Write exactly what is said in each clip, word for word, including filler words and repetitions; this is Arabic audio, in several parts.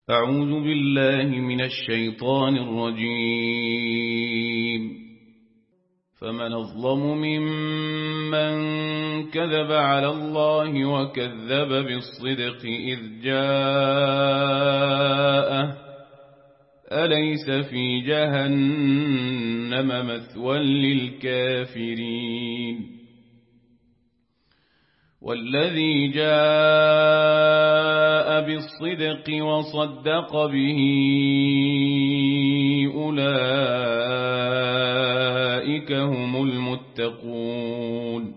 أعوذ بالله من الشيطان الرجيم. فمن أظلم ممن كذب على الله وكذب بالصدق إذ جاءه أليس في جهنم مثوى للكافرين. والذي جاء بالصدق وصدق به أولئك هم المتقون.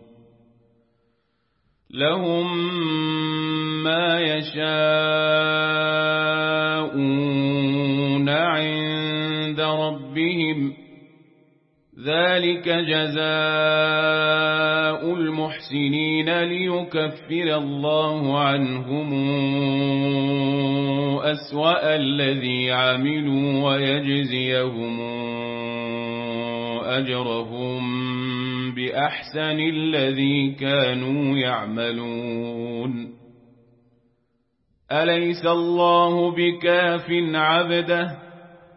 لهم ما يشاءون عند ربهم ذلك جزاء المحسنين ليكفر الله عنهم أسوأ الذي عملوا ويجزيهم أجرهم بأحسن الذي كانوا يعملون. أليس الله بكاف عبده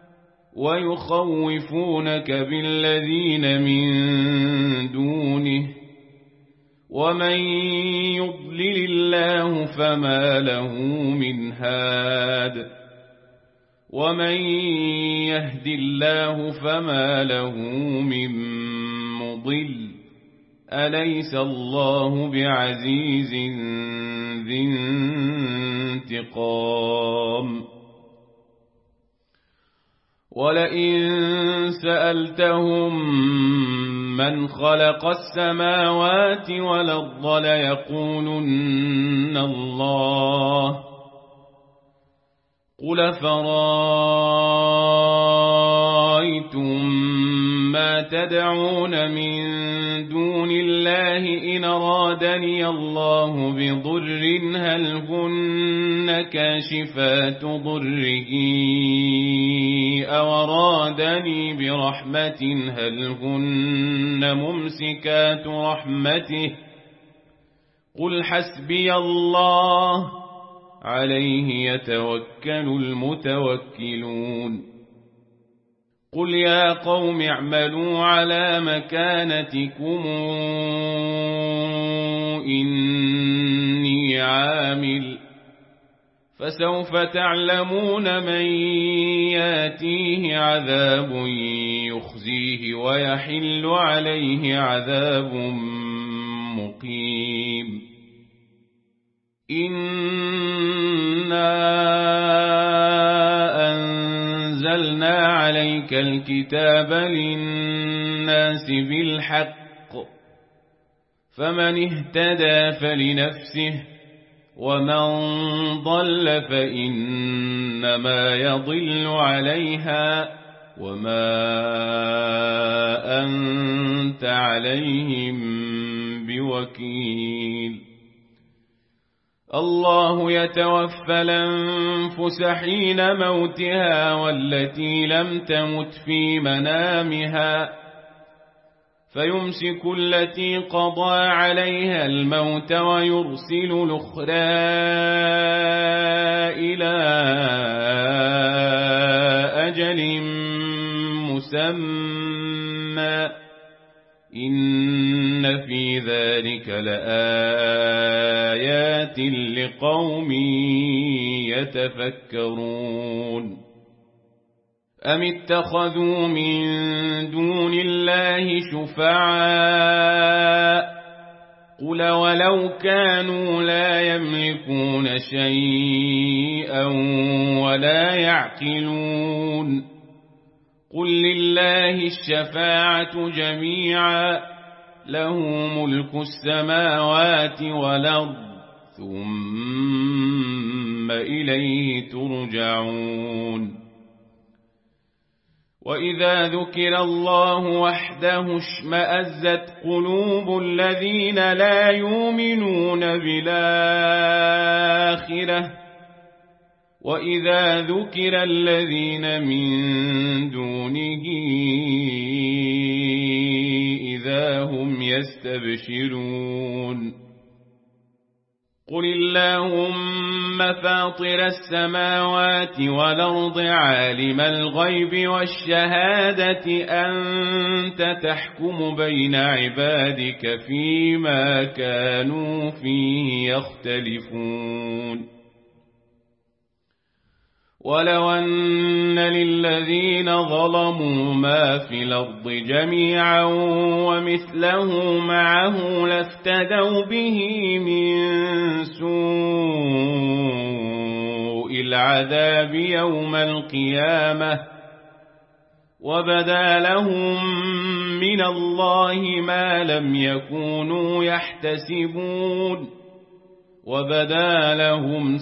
ويخوفونك بالذين من دونه ومن يضلل الله فما له من هاد ومن يهد الله فما له من مضل. أليس الله بعزيز ذي انتقام. ولئن سألتهم من خلق السماوات والأرض ليقولن الله قل فرأيتم ما تدعون من دون الله إن أرادني الله بضر هل هن كاشفات ضره أو أرادني برحمة هل هن ممسكات رحمته قل حسبي الله عليه يتوكل المتوكلون. قل يا قوم اعملوا على مكانتكم إني عامل فسوف تعلمون من ياتيه عذاب يخزيه ويحل عليه عذاب مقيم. إنا أنزلنا عليك الكتاب للناس بالحق فمن اهتدى فلنفسه ومن ضل فإنما يضل عليها وما أنت عليهم بوكيل. الله يتوفى الأنفس حين موتها والتي لم تمت في منامها فيمسك التي قضى عليها الموت ويرسل الأخرى إلى أجل مسمى إن في ذلك لآيات لقوم يتفكرون. أم اتخذوا من دون الله شفعاء قل ولو كانوا لا يملكون شيئا ولا يعقلون. قل لله الشفاعة جميعا له ملك السماوات والأرض ثم إليه ترجعون. وإذا ذكر الله وحده اشمأزت قلوب الذين لا يؤمنون بالآخرة وإذا ذكر الذين من دونه إذا هم يستبشرون. قل اللهم فاطر السماوات والأرض عالم الغيب والشهادة أنت تحكم بين عبادك فيما كانوا فيه يختلفون ولو أن للذين ظلموا ما في الأرض جميعا ومثله معه لافتدوا به من سوء العذاب يوم القيامة وبدا لهم من الله ما لم يكونوا يحتسبون وبدا لهم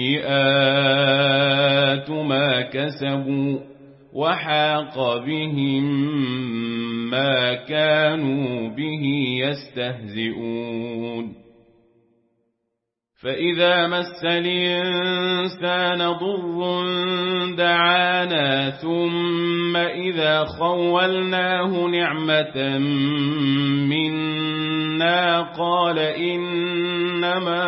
سيئات ما كسبوا وحاق بهم ما كانوا به يستهزئون فإذا مس الإنسان ضر دعانا ثم إذا خولناه نعمة منا قال إنما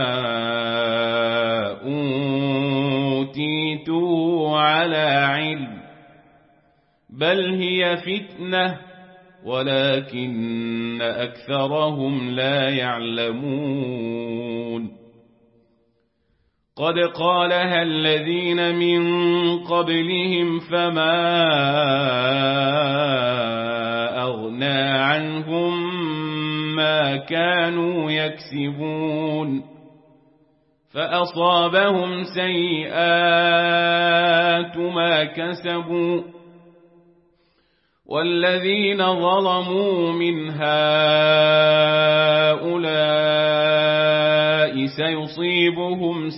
أوتيته على علم بل هي فتنة ولكن أكثرهم لا يعلمون قد قالها الذين من قبلهم فما أغنى عنهم ما كانوا يكسبون فأصابهم سيئات ما كسبوا والذين ظلموا من هؤلاء سيصيبهم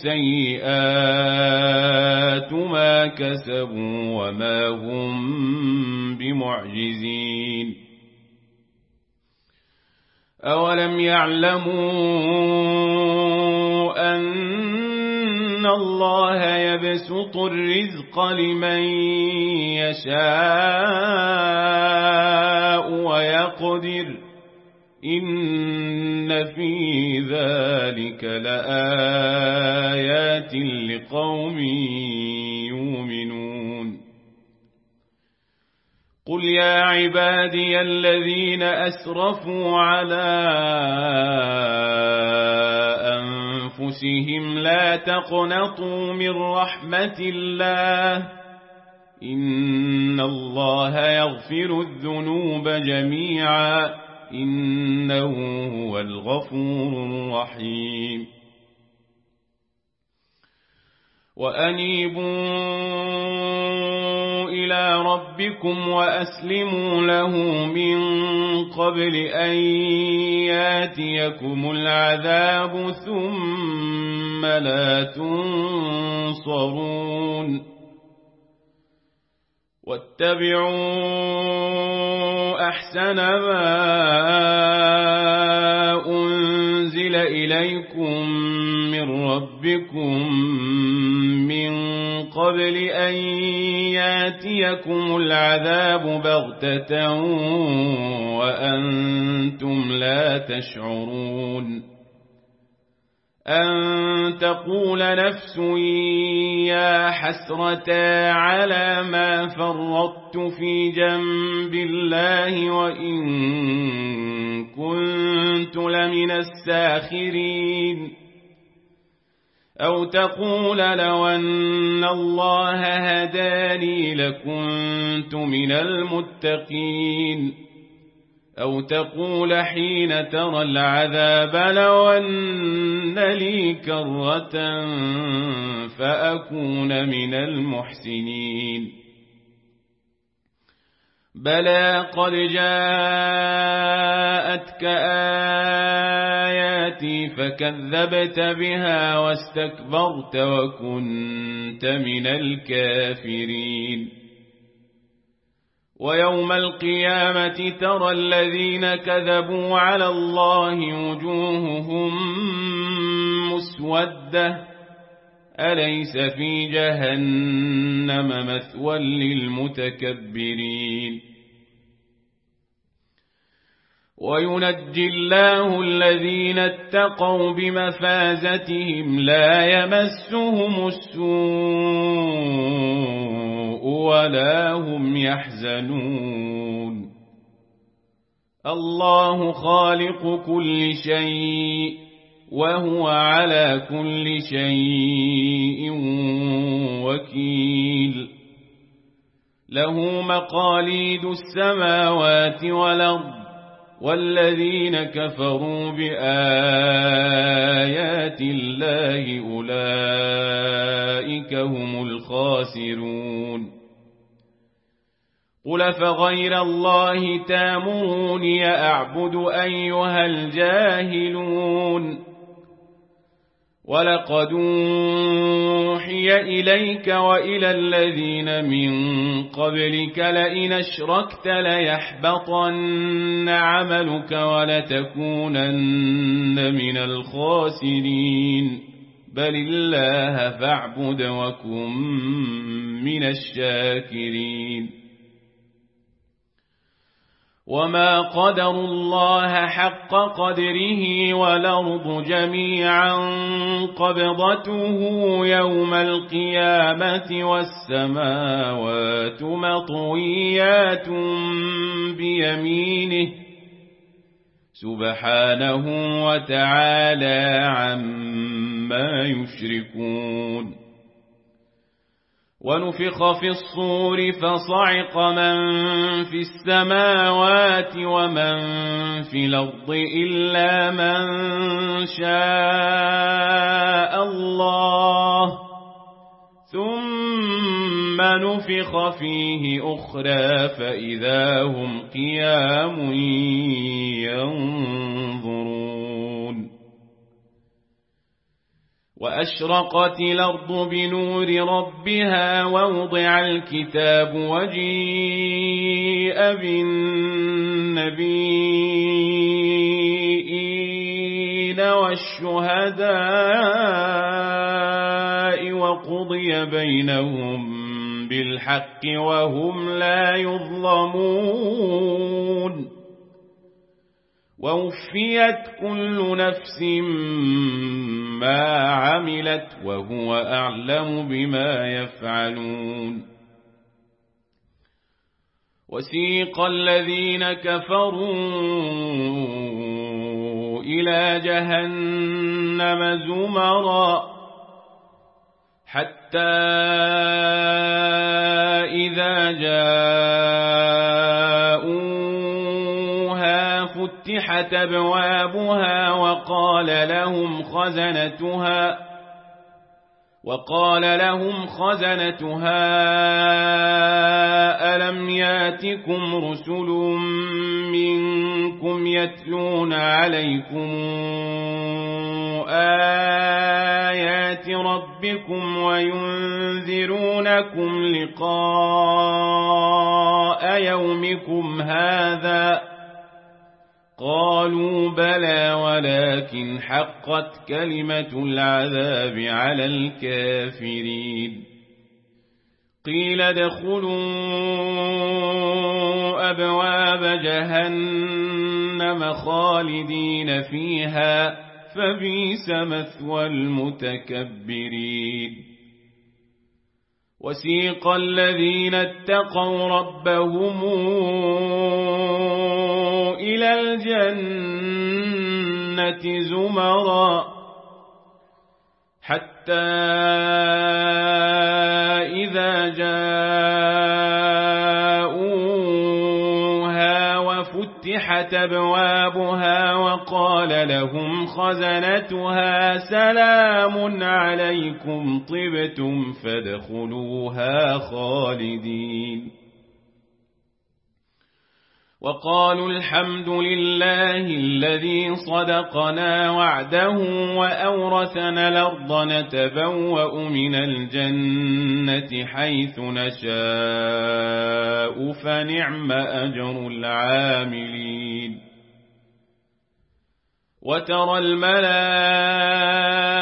سيئات ما كسبوا وما هم بمعجزين أولم يعلموا أن الله يبسط الرزق لمن يشاء ويقدر إن في ذلك لآيات لقوم يؤمنون قل يا عبادي الذين أسرفوا على أنفسهم لا تقنطوا من رحمة الله إن الله يغفر الذنوب جميعا إنه هو الغفور الرحيم وأنيبوا إلى ربكم وأسلموا له من قبل أن ياتيكم العذاب ثم لا تنصرون واتبعوا أحسن ما أنزل إليكم من ربكم من قبل أن ياتيكم العذاب بغتة وأنتم لا تشعرون أن تقول نفس يا حسرة على ما فرطت في جنب الله وإن كنت لمن الساخرين أو تقول لو أن الله هداني لكنت من المتقين أو تقول حين ترى العذاب لو أن لي كرة فأكون من المحسنين بلى قد جاءتك آياتي فكذبت بها واستكبرت وكنت من الكافرين ويوم القيامة ترى الذين كذبوا على الله وجوههم مسودة أليس في جهنم مثوى للمتكبرين وينجي الله الذين اتقوا بمفازتهم لا يمسهم السوء ولا هم يحزنون الله خالق كل شيء وهو على كل شيء وكيل له مقاليد السماوات والأرض والذين كفروا بآيات الله أولئك هم الخاسرون قل فغير الله تامروني أعبد أيها الجاهلون ولقد أوحي إليك وإلى الذين من قبلك لئن أشركت ليحبطن عملك ولتكونن من الخاسرين بل الله فاعبد وكن من الشاكرين وما قدروا الله حق قدره والأرض جميعا قبضته يوم القيامة والسماوات مطويات بيمينه سبحانه وتعالى عما يشركون ونفخ في الصور فصعق من في السماوات ومن في الأرض إلا من شاء الله ثم نفخ فيه أخرى فإذا هم قيام ينظرون وأشرقت الأرض بنور ربها ووضع الكتاب وجيء بالنبيين والشهداء وقضي بينهم بالحق وهم لا يظلمون ووفيت كل نفس ما عملت وهو أعلم بما يفعلون وسيق الذين كفروا إلى جهنم زمرا حتى إذا جاءوها فتحت أبوابها وقال لهم خزنتها وقال لهم خزنتها ألم ياتكم رسل منكم يتلون عليكم آيات ربكم وينذرونكم لقاء يومكم هذا قالوا بلى ولكن حقت كلمة العذاب على الكافرين قيل ادخلوا أبواب جهنم خالدين فيها فبئس مثوى المتكبرين وسيق الذين اتقوا ربهم إلى الجنة زمرا حتى إذا جاءوها وفتحت أبوابها وقال لهم خزنتها سلام عليكم طبتم فادخلوها خالدين وقالوا الحمد لله الذي صدقنا وعده وأورثنا الأرض نتبوأ من الجنة حيث نشاء فنعم أجر العاملين وترى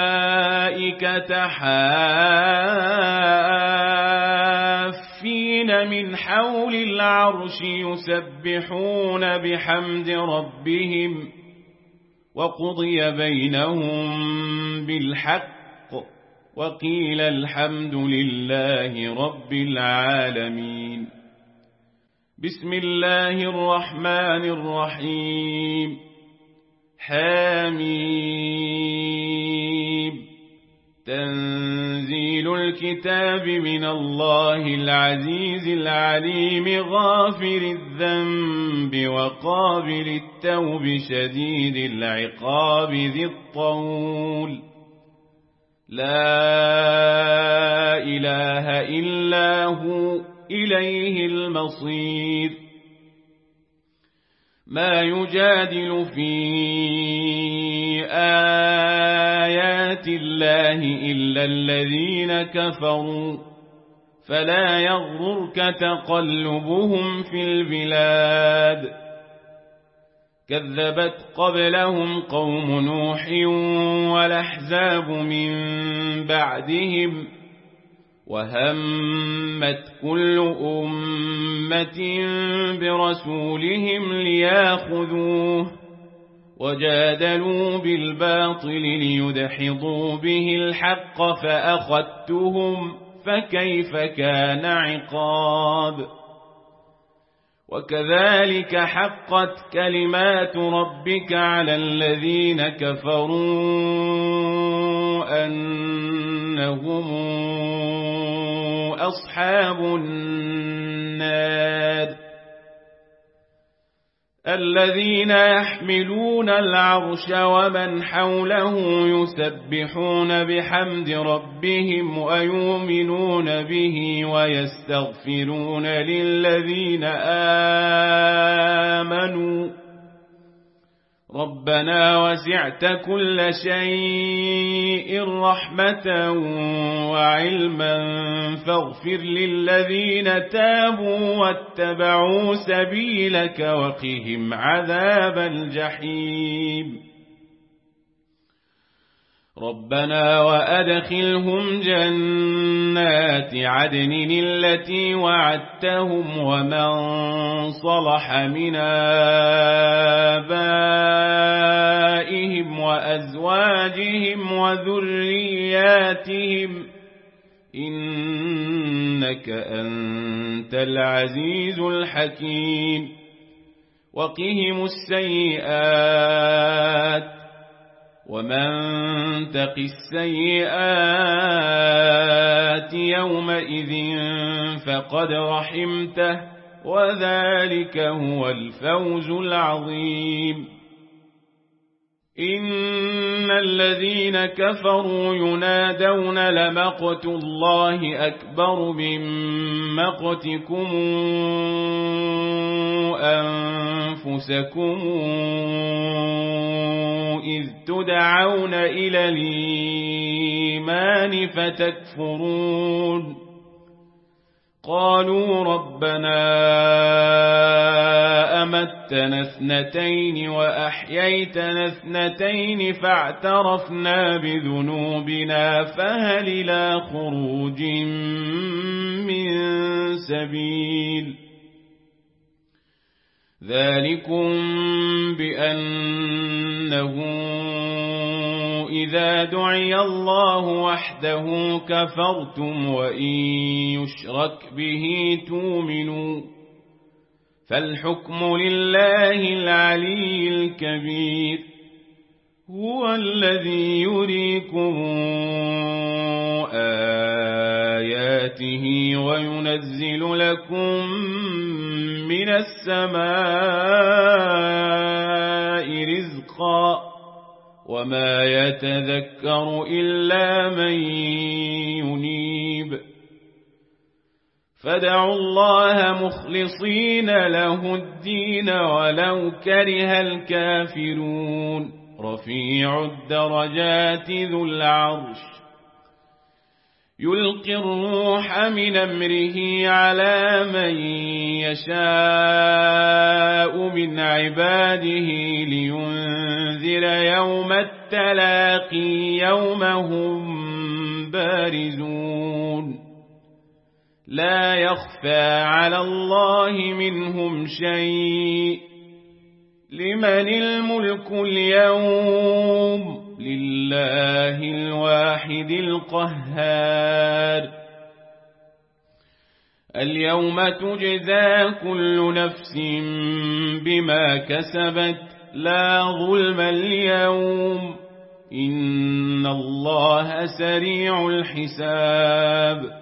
الملائكة حافين الذين من حول العرش يسبحون بحمد ربهم وقضي بينهم بالحق وقيل الحمد لله رب العالمين. بسم الله الرحمن الرحيم. حميم. تنزيل الكتاب من الله العزيز العليم غافر الذنب وقابل التوب شديد العقاب ذي الطول. لا إله إلا هو إليه المصير. ما يجادل في آيات الله إلا الذين كفروا فلا يغررك تقلبهم في البلاد. كذبت قبلهم قوم نوح والأحزاب من بعدهم وهمت كل أمة برسولهم لياخذوه وجادلوا بالباطل ليدحضوا به الحق فأخذتهم فكيف كان عقاب. وكذلك حقت كلمات ربك على الذين كفروا أنهم أصحاب النار. الذين يحملون العرش ومن حوله يسبحون بحمد ربهم ويؤمنون به ويستغفرون للذين آمنوا ربنا وسعت كل شيء رحمة وعلما فاغفر للذين تابوا واتبعوا سبيلك وقهم عذاب الجحيم. ربنا وأدخلهم جنات عدن التي وعدتهم ومن صلح من آبائهم وأزواجهم وذرياتهم إنك أنت العزيز الحكيم. وقهم السيئات ومن تق السيئات يومئذ فقد رحمته وذلك هو الفوز العظيم. إن الذين كفروا ينادون لمقت الله أكبر من مقتكم أنفسكم إذ تدعون إلى الإيمان فتكفرون. قالوا ربنا أمتنا اثنتين وأحييتنا اثنتين فاعترفنا بذنوبنا فهل إلى خروج من سبيل. ذلكم بأنه إذا دعي الله وحده كفرتم وإن يشرك به تؤمنوا فالحكم لله العلي الكبير. هو الذي يريكم آياته وينزل لكم من السماء رزقا وما يتذكر إلا من ينيب. فادعوا الله مخلصين له الدين ولو كره الكافرون. رفيع الدرجات ذو العرش يلقي الروح من أمره على من يشاء من عباده لينذر يوم التلاقي يوم هم بارزون لا يخفى على الله منهم شيء. لمن الملك اليوم؟ لله الواحد القهار. اليوم تجزى كل نفس بما كسبت لا ظلم اليوم إن الله سريع الحساب.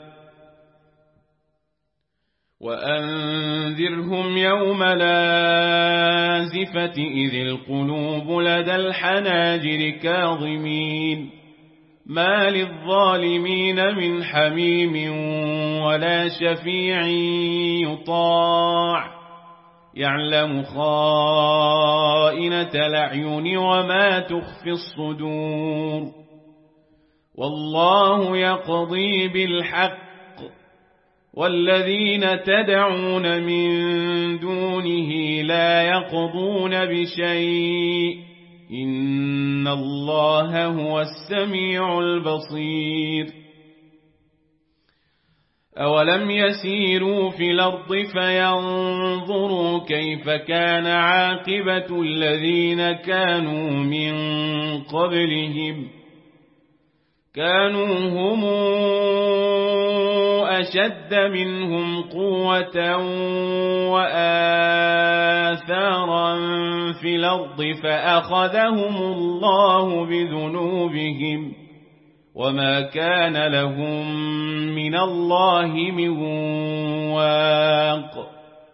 وأنذرهم يوم الآزفة إذ القلوب لدى الحناجر كاظمين ما للظالمين من حميم ولا شفيع يطاع يعلم خائنة الأعين وما تخفي الصدور. والله يقضي بالحق والذين تدعون من دونه لا يقضون بشيء إن الله هو السميع البصير. أولم يسيروا في الأرض فينظروا كيف كان عاقبة الذين كانوا من قبلهم كانوا هم أشد منهم قوة وآثارا في الأرض فأخذهم الله بذنوبهم وما كان لهم من الله من واق.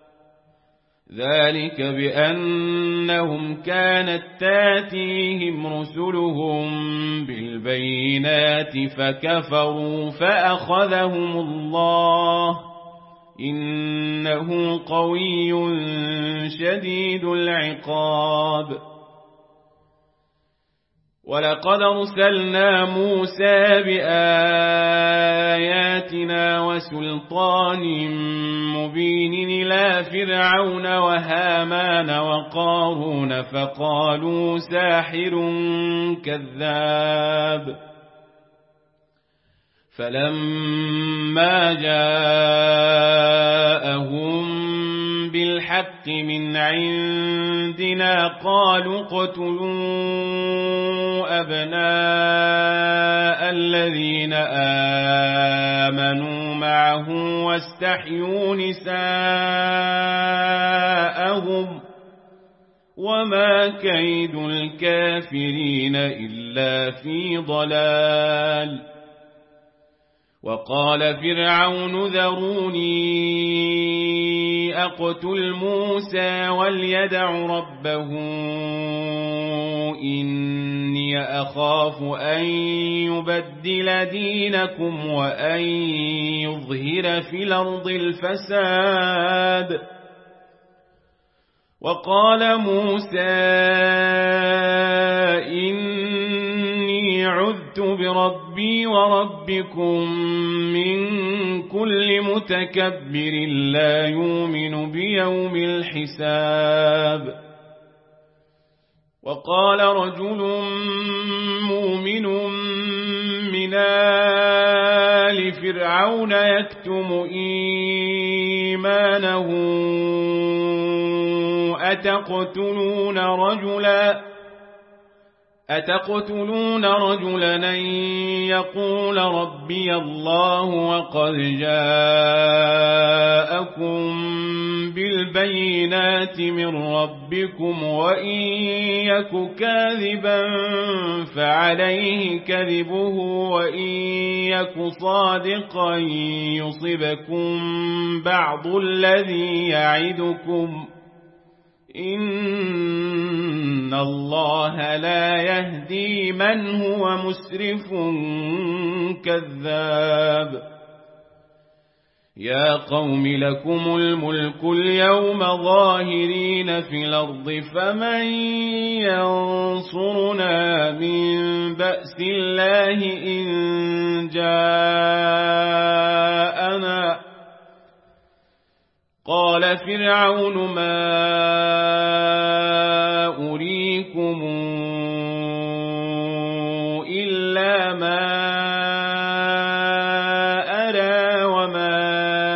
ذلك بأنهم كانت تاتيهم رسلهم بالبينات فكفروا فأخذهم الله إنه قوي شديد العقاب. ولقد أرسلنا موسى بآياتنا وسلطان مبين إلى فرعون وهامان وقارون فقالوا ساحر كذاب. فلما جاءهم بالحق من عندنا قالوا اقتلوا أبناء الذين آمنوا معه واستحيوا نساءهم وما كيد الكافرين إلا في ضلال. وقال فرعون ذروني أقتل موسى وليدع ربه إني أخاف أن يبدل دينكم وأن يظهر في الأرض الفساد. وقال موسى إني عذت بربي وربكم من كل متكبر لا يؤمن بيوم الحساب. وقال رجل مؤمن من آل فرعون يكتم إيمانه أتقتلون رجلا أتقتلون رجلا أن يقول ربي الله وقد جاءكم بالبينات من ربكم وإن يك كاذبا فعليه كذبه وإن يك صادقا يصبكم بعض الذي يعدكم إن الله لا يهدي من هو مسرف كذاب. يا قوم لكم الملك اليوم ظاهرين في الأرض فمن ينصرنا من بأس الله إن جاءنا. قال فرعون ما أريكم إلا ما أرى وما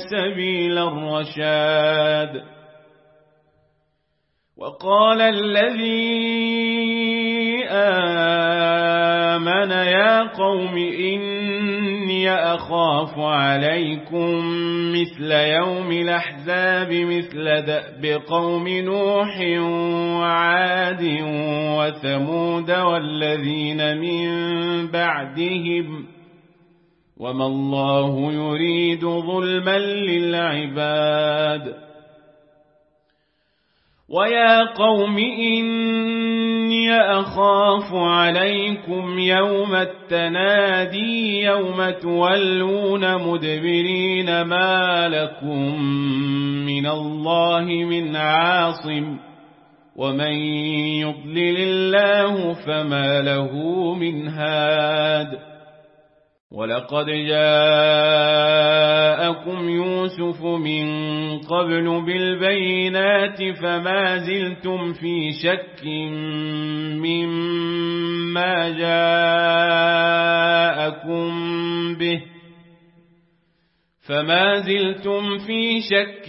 سبيل الرشاد. وقال الذي آمن يا قوم إني أخاف عليكم مثل يوم الأحزاب مثل دأب قوم نوح وعاد وثمود والذين من بعدهم وما الله يريد ظلما للعباد. ويا قوم إني أخاف عليكم يوم التنادي يوم تولون مدبرين ما لكم من الله من عاصم ومن يضلل الله فما له من هاد. ولقد جاءكم يوسف من قبل بالبينات فما زلتم في شك مما جاءكم به فما زلتم في شك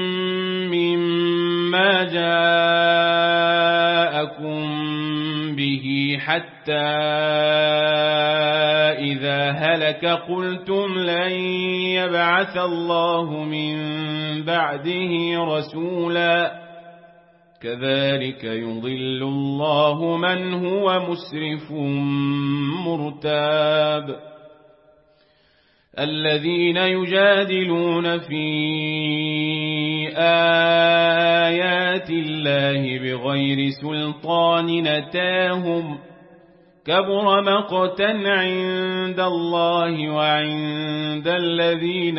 مما جاءكم به حتى إذا هلك قلتم لن يبعث الله من بعده رسولا كذلك يضل الله من هو مسرف مرتاب. الذين يجادلون في آيات الله بغير سلطان نتاهم كبر مقتا عند الله وعند الذين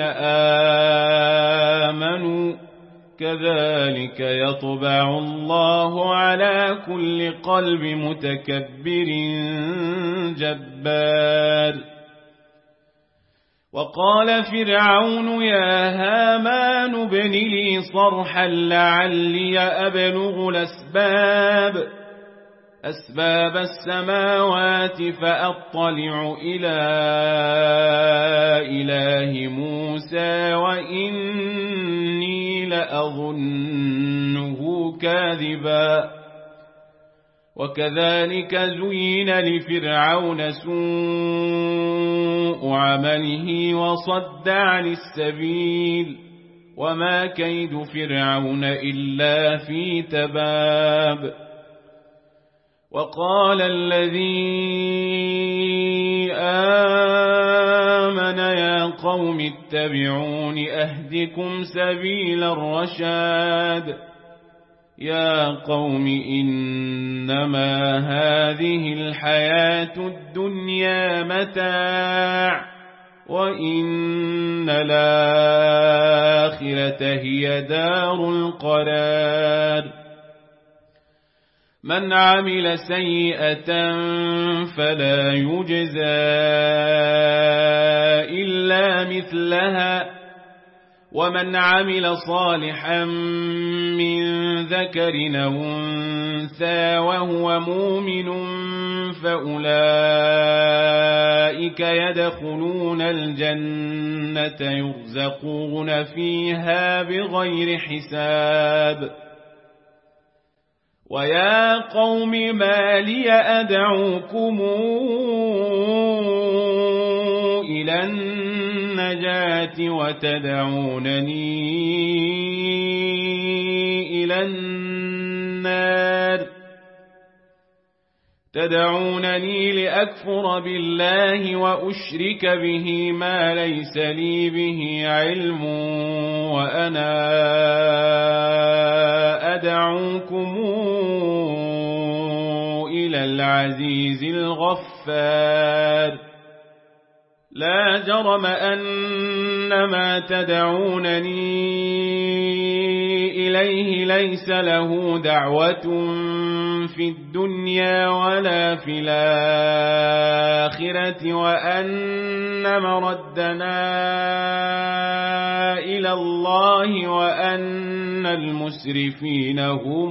آمنوا كذلك يطبع الله على كل قلب متكبر جبار. وقال فرعون يا هامان ابن لي صرحا لعلي أبلغ الأسباب أسباب السماوات فأطلع إلى إله موسى وإني لأظنه كاذبا. وكذلك زين لفرعون سوء عمله وصد عن السبيل وما كيد فرعون إلا في تباب. وقال الذي آمن يا قوم اتبعون أهدكم سبيل الرشاد. يا قوم إنما هذه الحياة الدنيا متاع وإن الآخرة هي دار القرار. من عمل سيئة فلا يجزى إلا مثلها ومن عمل صالحا من ذكر أو أنثى وهو مؤمن فأولئك يدخلون الجنة يرزقون فيها بغير حساب. ويا قوم ما لي أدعوكم إلى النجاة وتدعونني إلى النار تدعونني لأكفر بالله وأشرك به ما ليس لي به علم وأنا أدعوكم إلى العزيز الغفار. لا جرم أن ما تدعونني إليه ليس له دعوة في الدنيا ولا في الآخرة وأن مردنا إلى الله وأن المسرفين هم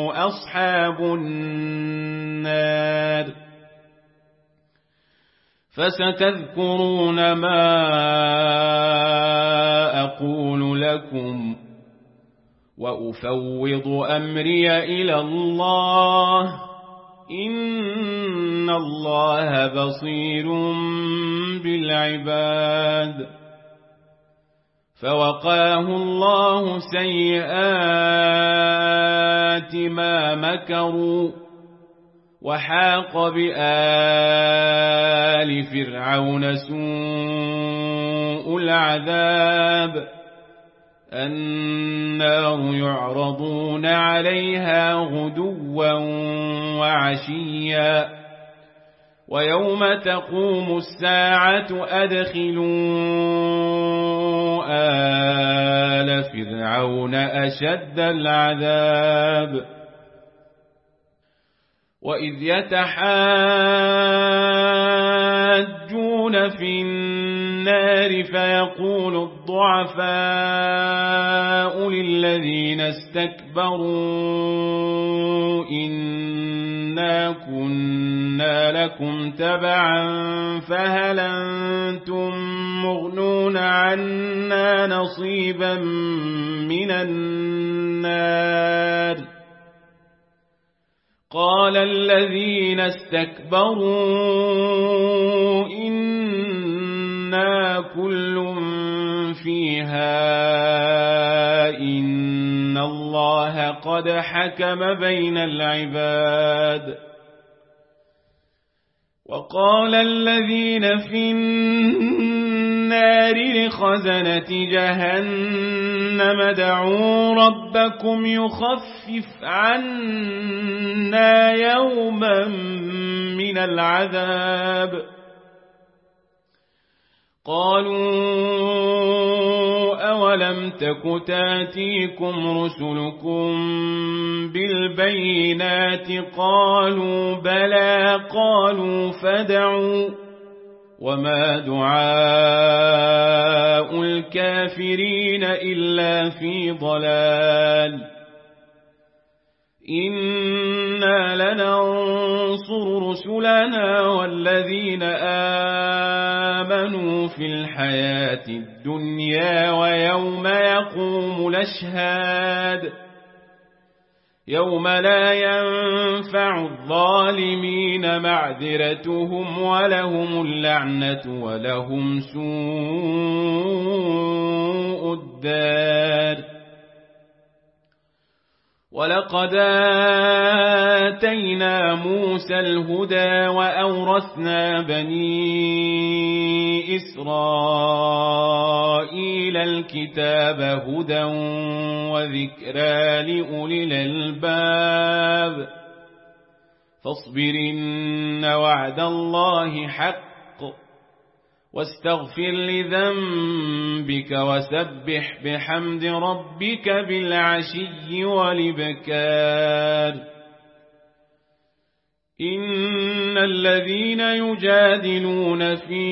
أصحاب النار. فستذكرون ما أقول لكم وأفوض أمري إلى الله إن الله بصير بالعباد. فوقاه الله سيئات ما مكروا وحاق بآل فرعون سوء العذاب النار يعرضون عليها غدوا وعشيا ويوم تقوم الساعة أدخلوا آل فرعون أشد العذاب. وإذ يتحاجون في النار فيقول الضعفاء للذين استكبروا إنا كنا لكم تبعا فهل أنتم مغنون عنا نصيبا من النار قال الذين استكبروا إنا كل فيها إن الله قد حكم بين العباد. وقال الذين في النار لخزنة جهنم ادعوا ربكم يخفف عنا يوما من العذاب قالوا أولم تك تاتيكم رسلكم بالبينات قالوا بلى قالوا فادعوا وما دعاء الكافرين إلا في ضلال إنا لننصر رسلنا والذين آمنوا في الحياة الدنيا ويوم يقوم الأشهاد يوم لا ينفع الظالمين معذرتهم ولهم اللعنة ولهم سوء الدار. ولقد آتينا موسى الهدى وأورثنا بني إسرائيل الكتاب هدى وذكرى لأولي الألباب فاصبر إن وعد الله حق واستغفر لذنبك وسبح بحمد ربك بالعشي والإبكار. إن الذين يجادلون في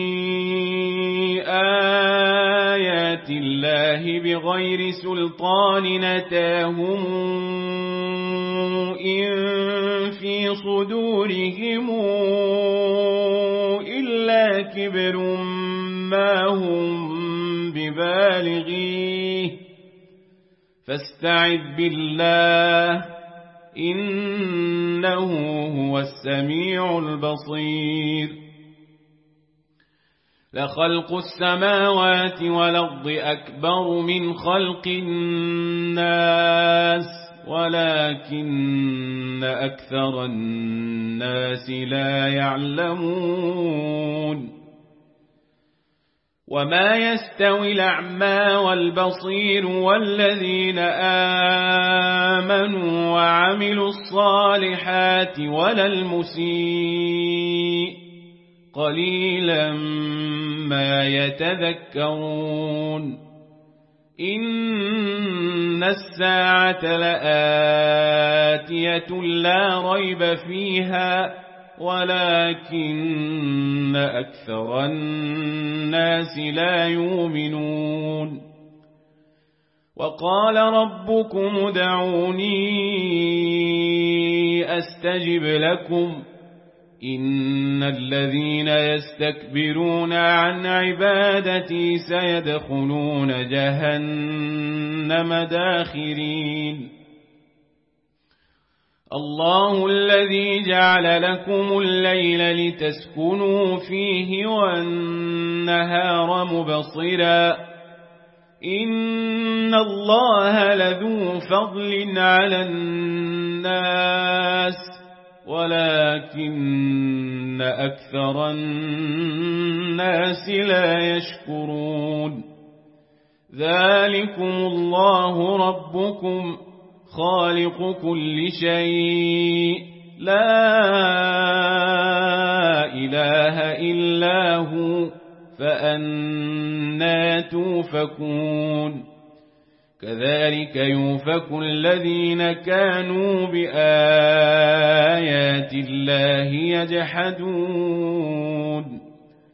آيات الله بغير سلطان أتاهم إن في صدورهم إلا كبر ما هم ببالغيه فاستعذ بالله إنه هو السميع البصير. لخلق السماوات والأرض أكبر من خلق الناس ولكن أكثر الناس لا يعلمون. وما يستوي الأعمى والبصير والذين آمنوا وعملوا الصالحات ولا المسيء قليلا ما يتذكرون. إن الساعة لآتية لا ريب فيها ولكن أكثر الناس لا يؤمنون. وقال ربكم ادعوني أستجب لكم إن الذين يستكبرون عن عبادتي سيدخلون جهنم داخرين الله الذي جعل لكم الليل لتسكنوا فيه والنهار مبصرا إن الله لذو فضل على الناس ولكن أكثر الناس لا يشكرون ذلكم الله ربكم خالق كل شيء لا إله إلا هو فأنى توفكون كذلك يوفك الذين كانوا بآيات الله يجحدون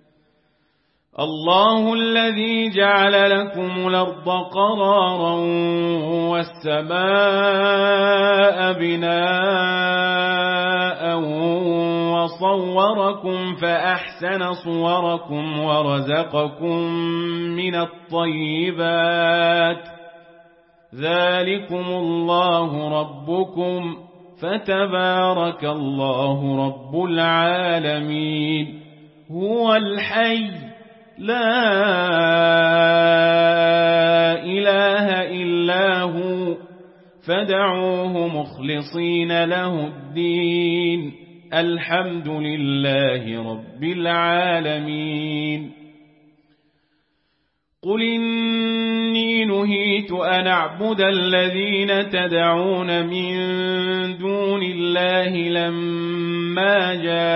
الله الذي جعل لكم الأرض قرارا والسماء بناء وصوركم فأحسن صوركم ورزقكم من الطيبات ذلكم الله ربكم فتبارك الله رب العالمين هو الحي لا إله إلا هو فدعوه مخلصين له الدين الحمد لله رب العالمين قل إني نهيت أن أعبد الذين تدعون من دون الله لما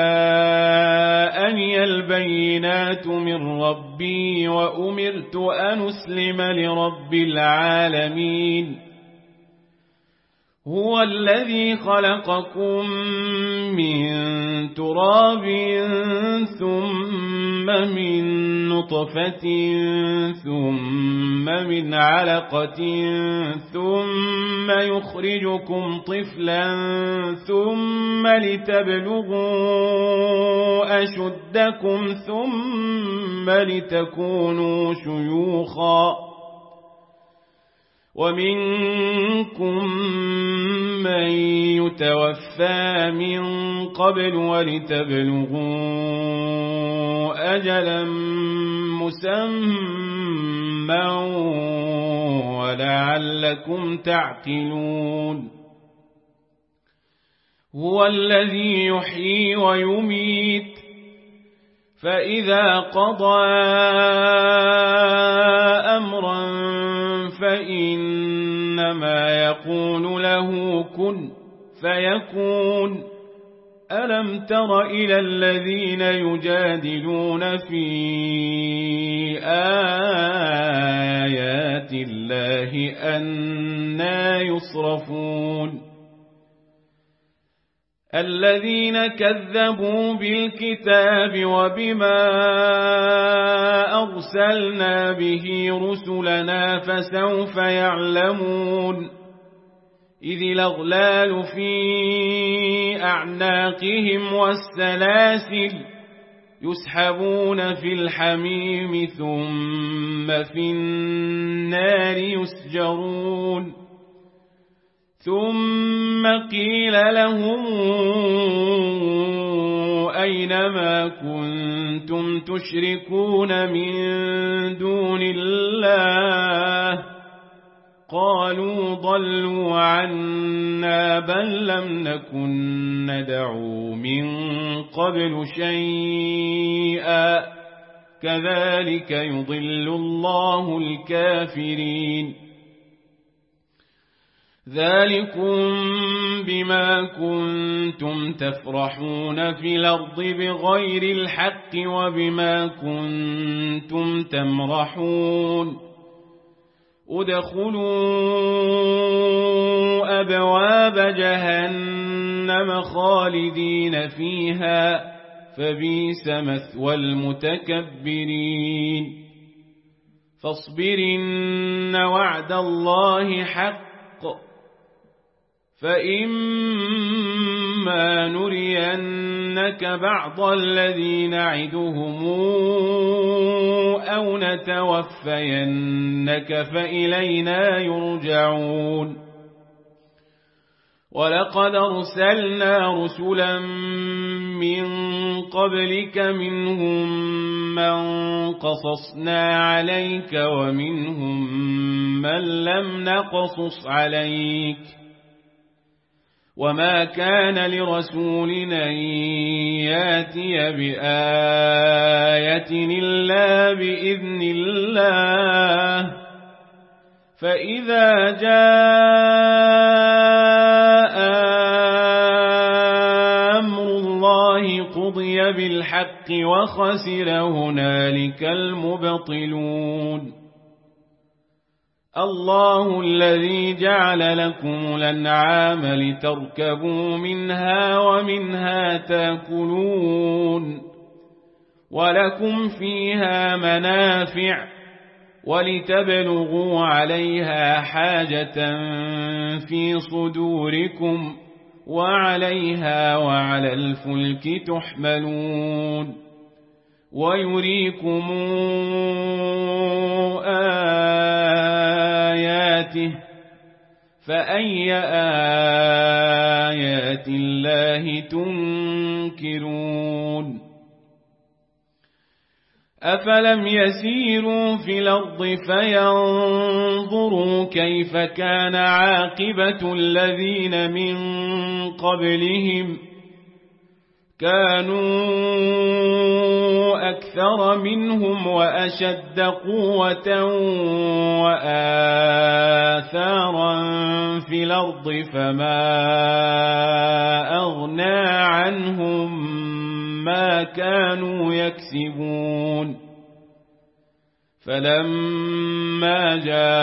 جاءني البينات من ربي وأمرت أن أسلم لرب العالمين هو الذي خلقكم من تراب ثم من نطفة ثم من علقة ثم يخرجكم طفلا ثم لتبلغوا أشدكم ثم لتكونوا شيوخا ومنكم من يتوفى من قبل ولتبلغوا أجلا مسمى ولعلكم تعقلون هو الذي يحيي ويميت فإذا قضى أمرا فإنما يقول له كن فيكون ألم تر إلى الذين يجادلون في آيات الله أنى يصرفون الذين كذبوا بالكتاب وبما أرسلنا به رسلنا فسوف يعلمون إذ الأغلال في أعناقهم والسلاسل يسحبون في الحميم ثم في النار يسجرون ثم قيل لهم أين ما كنتم تشركون من دون الله قالوا ضلوا عنا بل لم نكن ندعو من قبل شيئا كذلك يضل الله الكافرين ذلكم بما كنتم تفرحون في الأرض بغير الحق وبما كنتم تمرحون ادخلوا أبواب جهنم خالدين فيها فبئس مثوى المتكبرين فاصبر إن وعد الله حق فإما إما نرينك بعض الذي نعدهم أو نتوفينك فإلينا يرجعون ولقد أرسلنا رسلا من قبلك منهم من قصصنا عليك ومنهم من لم نقصص عليك وما كان لرسول أن ياتي بآية إلا بإذن الله فإذا جاء أمر الله قضي بالحق وخسر هنالك المبطلون الله الذي جعل لكم الأنعام لتركبوا منها ومنها تأكلون ولكم فيها منافع ولتبلغوا عليها حاجة في صدوركم وعليها وعلى الفلك تحملون ويريكم آياته فأي آيات الله تنكرون أفلم يسيروا في الأرض فينظروا كيف كان عاقبة الذين من قبلهم كانوا أكثر منهم وأشد قوة وآثارا في الأرض فما أغنى عنهم ما كانوا يكسبون فلما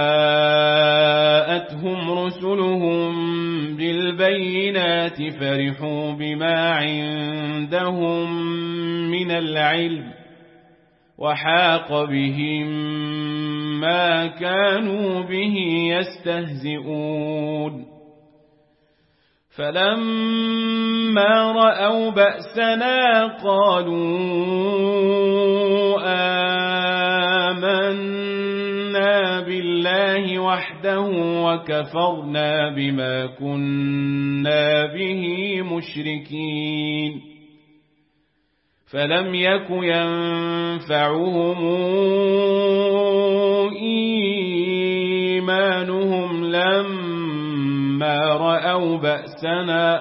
جاءتهم رسلهم بالبينات فرحوا بما عندهم من العلم وحاق بهم ما كانوا به يستهزئون فلما رأوا بأسنا قالوا آمنا بالله وحده وكفرنا بما كنا به مشركين فلم يك ينفعهم إيمانهم لما رأوا بأسنا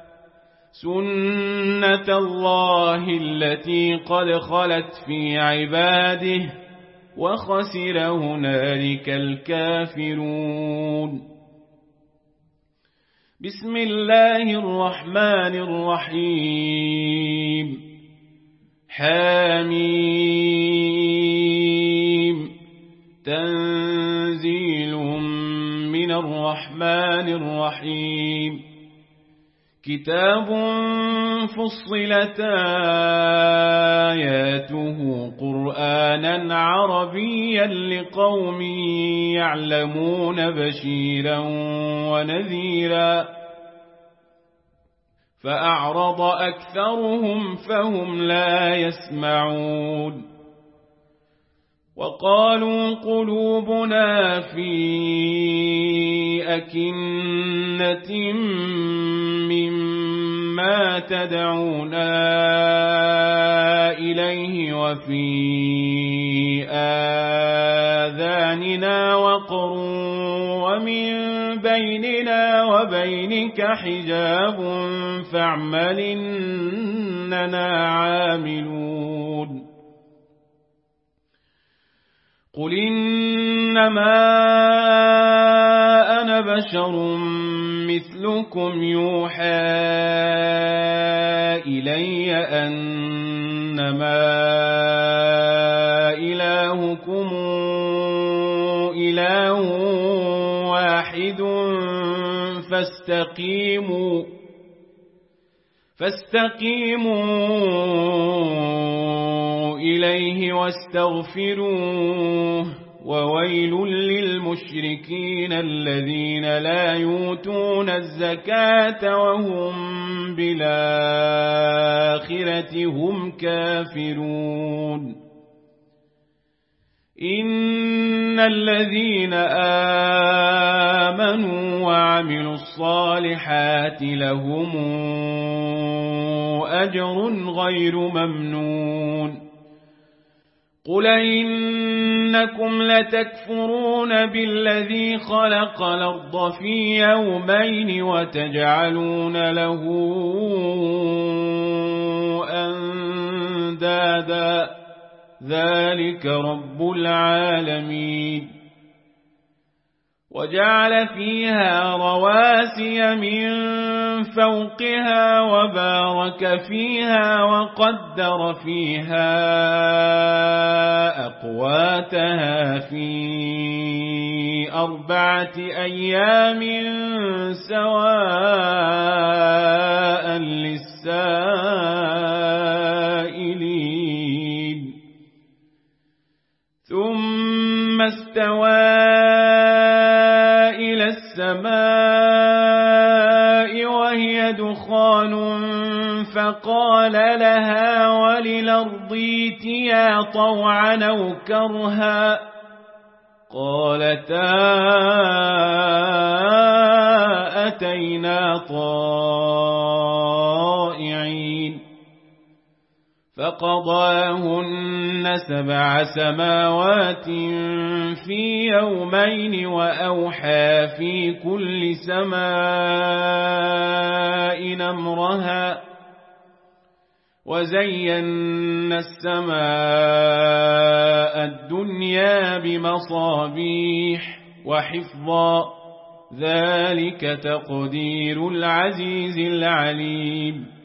سنة الله التي قد خلت في عباده وخسر هنالك الكافرون بسم الله الرحمن الرحيم حميم تنزيل من الرحمن الرحيم كتاب فصلت آياته قرآنا عربيا لقوم يعلمون بشيرا ونذيرا فأعرض أكثرهم فهم لا يسمعون وقالوا قلوبنا في أكنة مما تدعونا إليه وفي آذاننا وقر ومن بيننا وبينك حجاب فاعمل إننا عاملون قل إنما أنا بشر مثلكم يوحى إلي أنما إلهكم إله واحد فاستقيموا فاستقيموا إليه واستغفروه وويل للمشركين الذين لا يؤتون الزكاة وهم بالآخرة هم كافرون إن الذين آمنوا وعملوا الصالحات لهم أجر غير ممنون قل إنكم لتكفرون بالذي خلق الأرض في يومين وتجعلون له أندادا ذلك رب العالمين وجعل فيها رواسي من فوقها وبارك فيها وقدر فيها أقواتها في أربعة أيام سواء للسائلين ثم استوى إلى السماء وهي دخان فقال لها وللأرض ائتيا طوعا أو كرها قالتا أتينا طائعين فقضاهن سبع سماوات في يومين وأوحى في كل سماء أمرها وزينا السماء الدنيا بمصابيح وحفظا ذلك تقدير العزيز العليم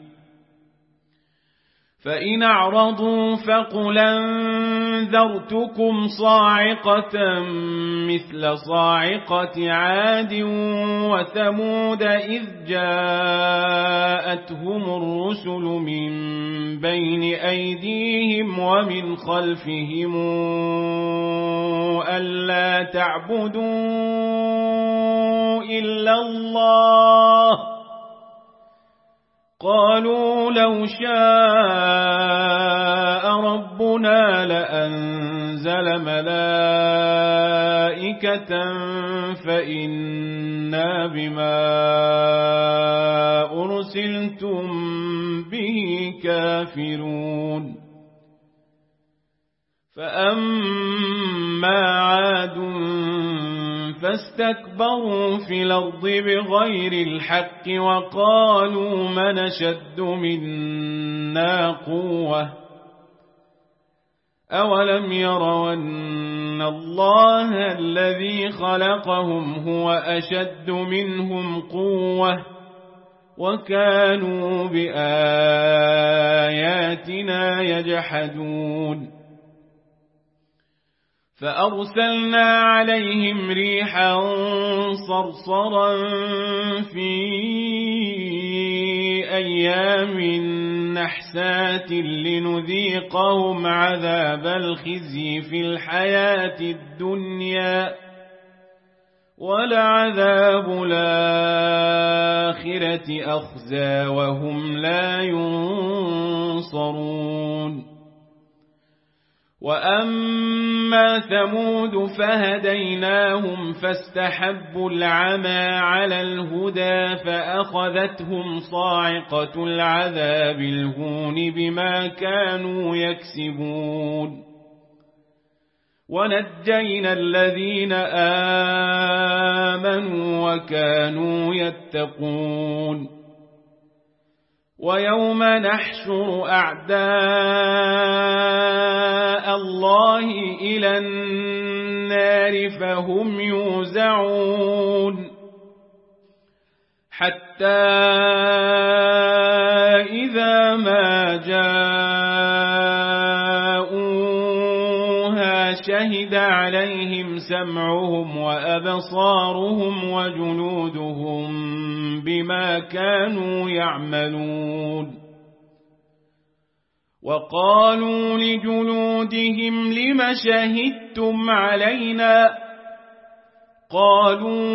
فإن أعرضوا فقل أنذرتكم صاعقة مثل صاعقة عاد وثمود إذ جاءتهم الرسل من بين أيديهم ومن خلفهم ألا تعبدوا إلا الله قالوا لو شاء ربنا لأنزل ملائكة فإنا بما أرسلتم به كافرون فأما عاد فاستكبروا في الأرض بغير الحق وقالوا من أشد منا قوة أولم يروا أن الله الذي خلقهم هو أشد منهم قوة وكانوا بآياتنا يجحدون فأرسلنا عليهم ريحا صرصرا في أيام نحسات لنذيقهم عذاب الخزي في الحياة الدنيا ولعذاب الآخرة أخزى وهم لا ينصرون وأما ثمود فهديناهم فاستحبوا العمى على الهدى فأخذتهم صاعقة العذاب الهون بما كانوا يكسبون ونجينا الذين آمنوا وكانوا يتقون ويوم نحشر أعداء الله إلى النار فهم يوزعون حتى إذا ما جاءوها شهد عليهم سمعهم وأبصارهم وجلودهم بما كانوا يعملون وقالوا لجلودهم لم شهدتم علينا قالوا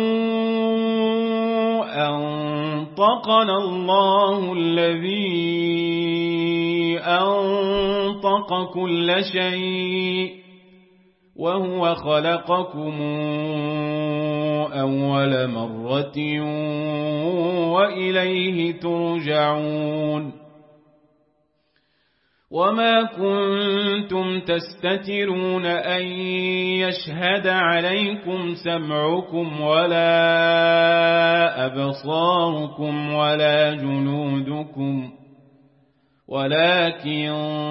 أنطقنا الله الذي أنطق كل شيء وهو خلقكم أول مرة وإليه ترجعون وما كنتم تستترون أن يشهد عليكم سمعكم ولا أبصاركم ولا جنودكم ولكن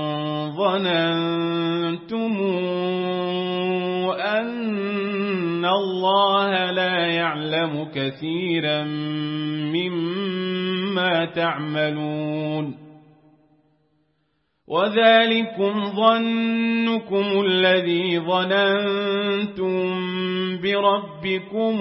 ظننتم أن الله لا يعلم كثيرا مما تعملون وذلكم ظنكم الذي ظننتم بربكم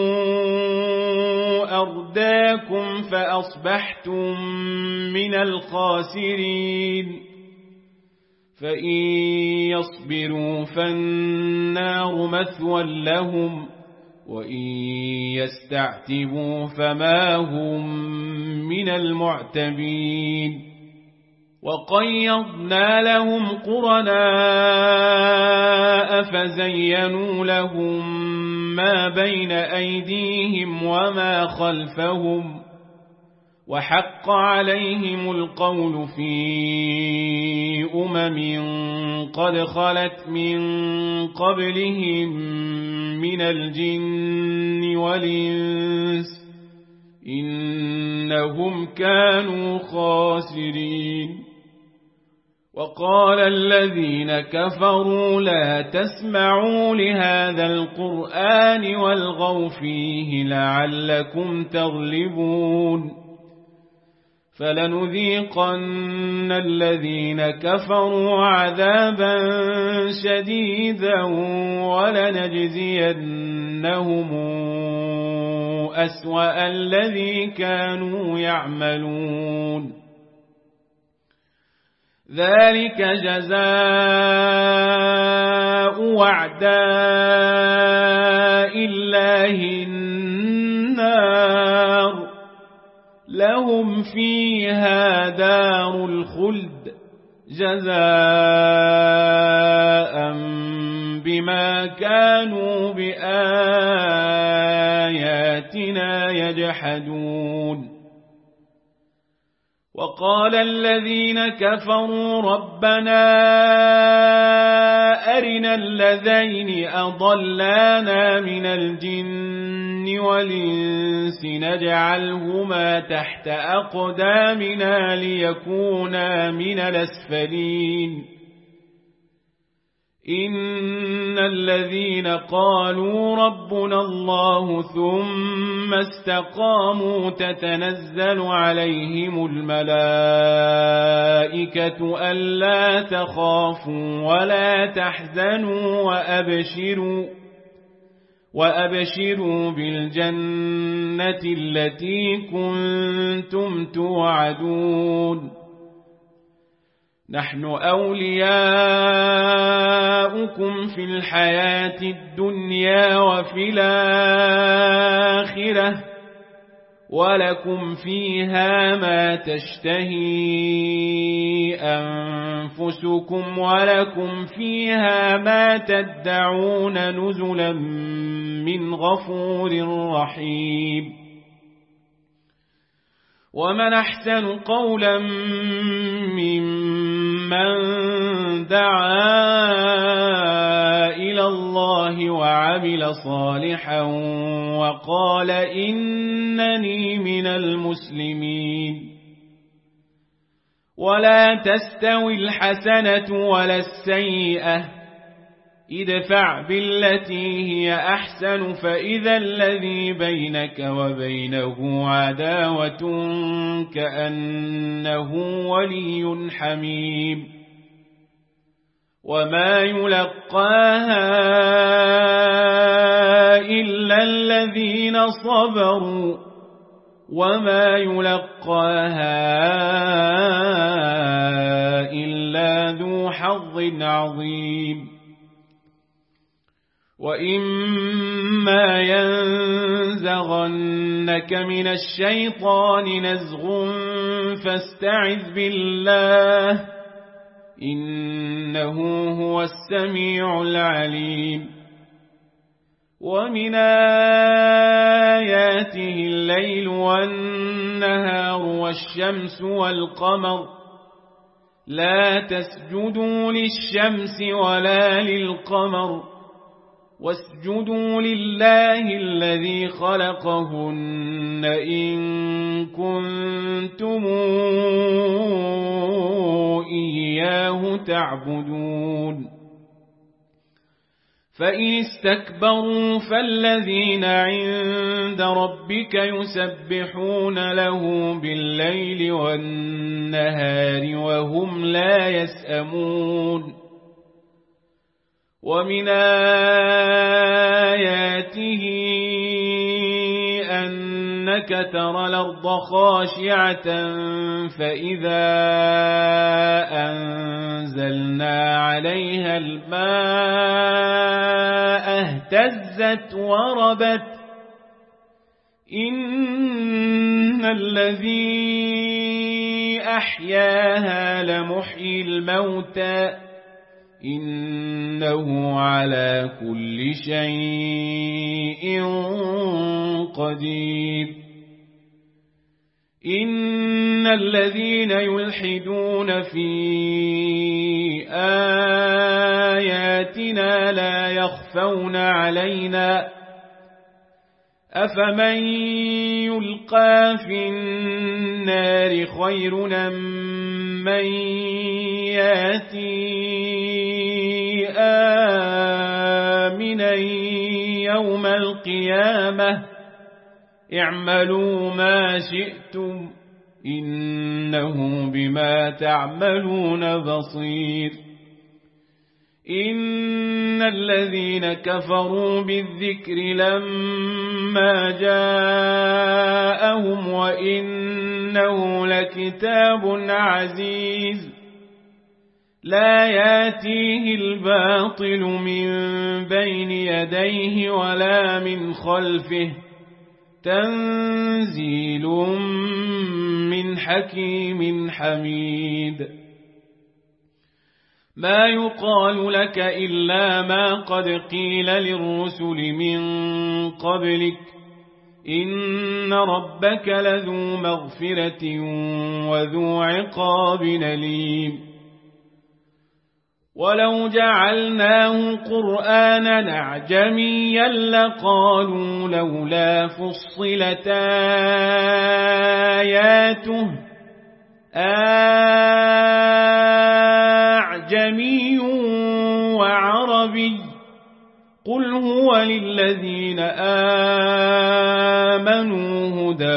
أرداكم فأصبحتم من الخاسرين فإن يصبروا فالنار مثوى لهم وإن يستعتبوا فما هم من المعتبين وقيضنا لهم قرناء فزينوا لهم ما بين أيديهم وما خلفهم وحق عليهم القول في أمم قد خلت من قبلهم من الجن والإنس إنهم كانوا خاسرين وقال الذين كفروا لا تسمعوا لهذا القرآن والغوا فيه لعلكم تغلبون فلنذيقن الذين كفروا عذابا شديدا ولنجزينهم أسوأ الذي كانوا يعملون ذلك جزاء وعداء الله النار لهم فيها دار الخلد جزاء بما كانوا بآياتنا يجحدون وقال الذين كفروا ربنا أرنا الذين أضلانا من الجن والإنس نجعلهما تحت أقدامنا ليكونا من الأسفلين إن الذين قالوا ربنا الله ثم استقاموا تتنزل عليهم الملائكة ألا تخافوا ولا تحزنوا وأبشروا وأبشروا بالجنة التي كنتم توعدون نحن أولياؤكم في الحياة الدنيا وفي الآخرة ولكم فيها ما تشتهي أنفسكم ولكم فيها ما تدعون نزلا من غفور رحيم ومن أحسن قولا ممن دعا إلى الله وعمل صالحا وقال إنني من المسلمين ولا تستوي الحسنة ولا السيئة ادفع بالتي هي أحسن فإذا الذي بينك وبينه عداوة كأنه ولي حميم وما يلقاها إلا الذين صبروا وما يلقاها إلا عظيم وإما ينزغنك من الشيطان نزغ فاستعذ بالله إنه هو السميع العليم ومن آياته الليل والنهار والشمس والقمر لا تسجدوا للشمس ولا للقمر واسجدوا لله الذي خلقهن إن كنتم إياه تعبدون فإن استكبروا فالذين عند ربك يسبحون له بالليل والنهار وهم لا يسأمون ومن آياته أنك ترى الأرض خاشعة فإذا أنزلنا عليها الماء اهتزت وربت إن الذي أحياها لمحيي الموتى إنه على كل شيء قدير إن الذين يلحدون في آياتنا لا يخفون علينا أفمن يلقى في النار خير أم من ياتي آمنا يوم القيامة اعملوا ما شئتم إنه بما تعملون بصير إن الذين كفروا بالذكر لما جاءهم وإنه لكتاب عزيز لا ياتيه الباطل من بين يديه ولا من خلفه تنزيل من حكيم حميد ما يقال لك إلا ما قد قيل للرسل من قبلك إن ربك لذو مغفرة وذو عقاب أليم ولو جعلناه قرآنا أعجميا لقالوا لولا فصلت آياته أعجمي وعربي قل هو للذين آمنوا هدى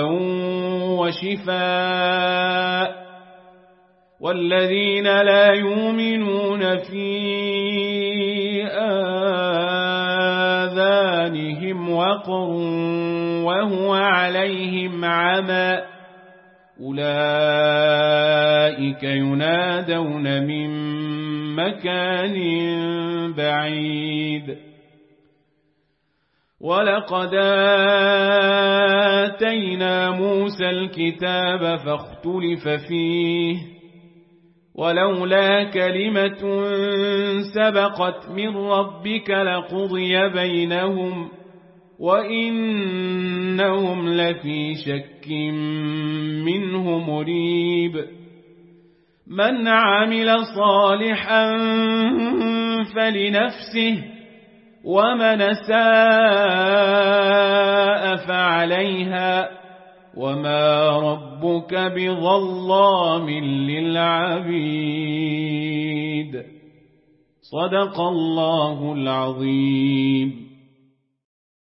وشفاء والذين لا يؤمنون في آذانهم وقر وهو عليهم عمى أولئك ينادون من مكان بعيد ولقد آتينا موسى الكتاب فاختلف فيه ولولا كلمة سبقت من ربك لقضي بينهم وإنهم لفي شك منه مريب من عمل صالحا فلنفسه ومن أساء فعليها وما ربك بظلام للعبيد صدق الله العظيم.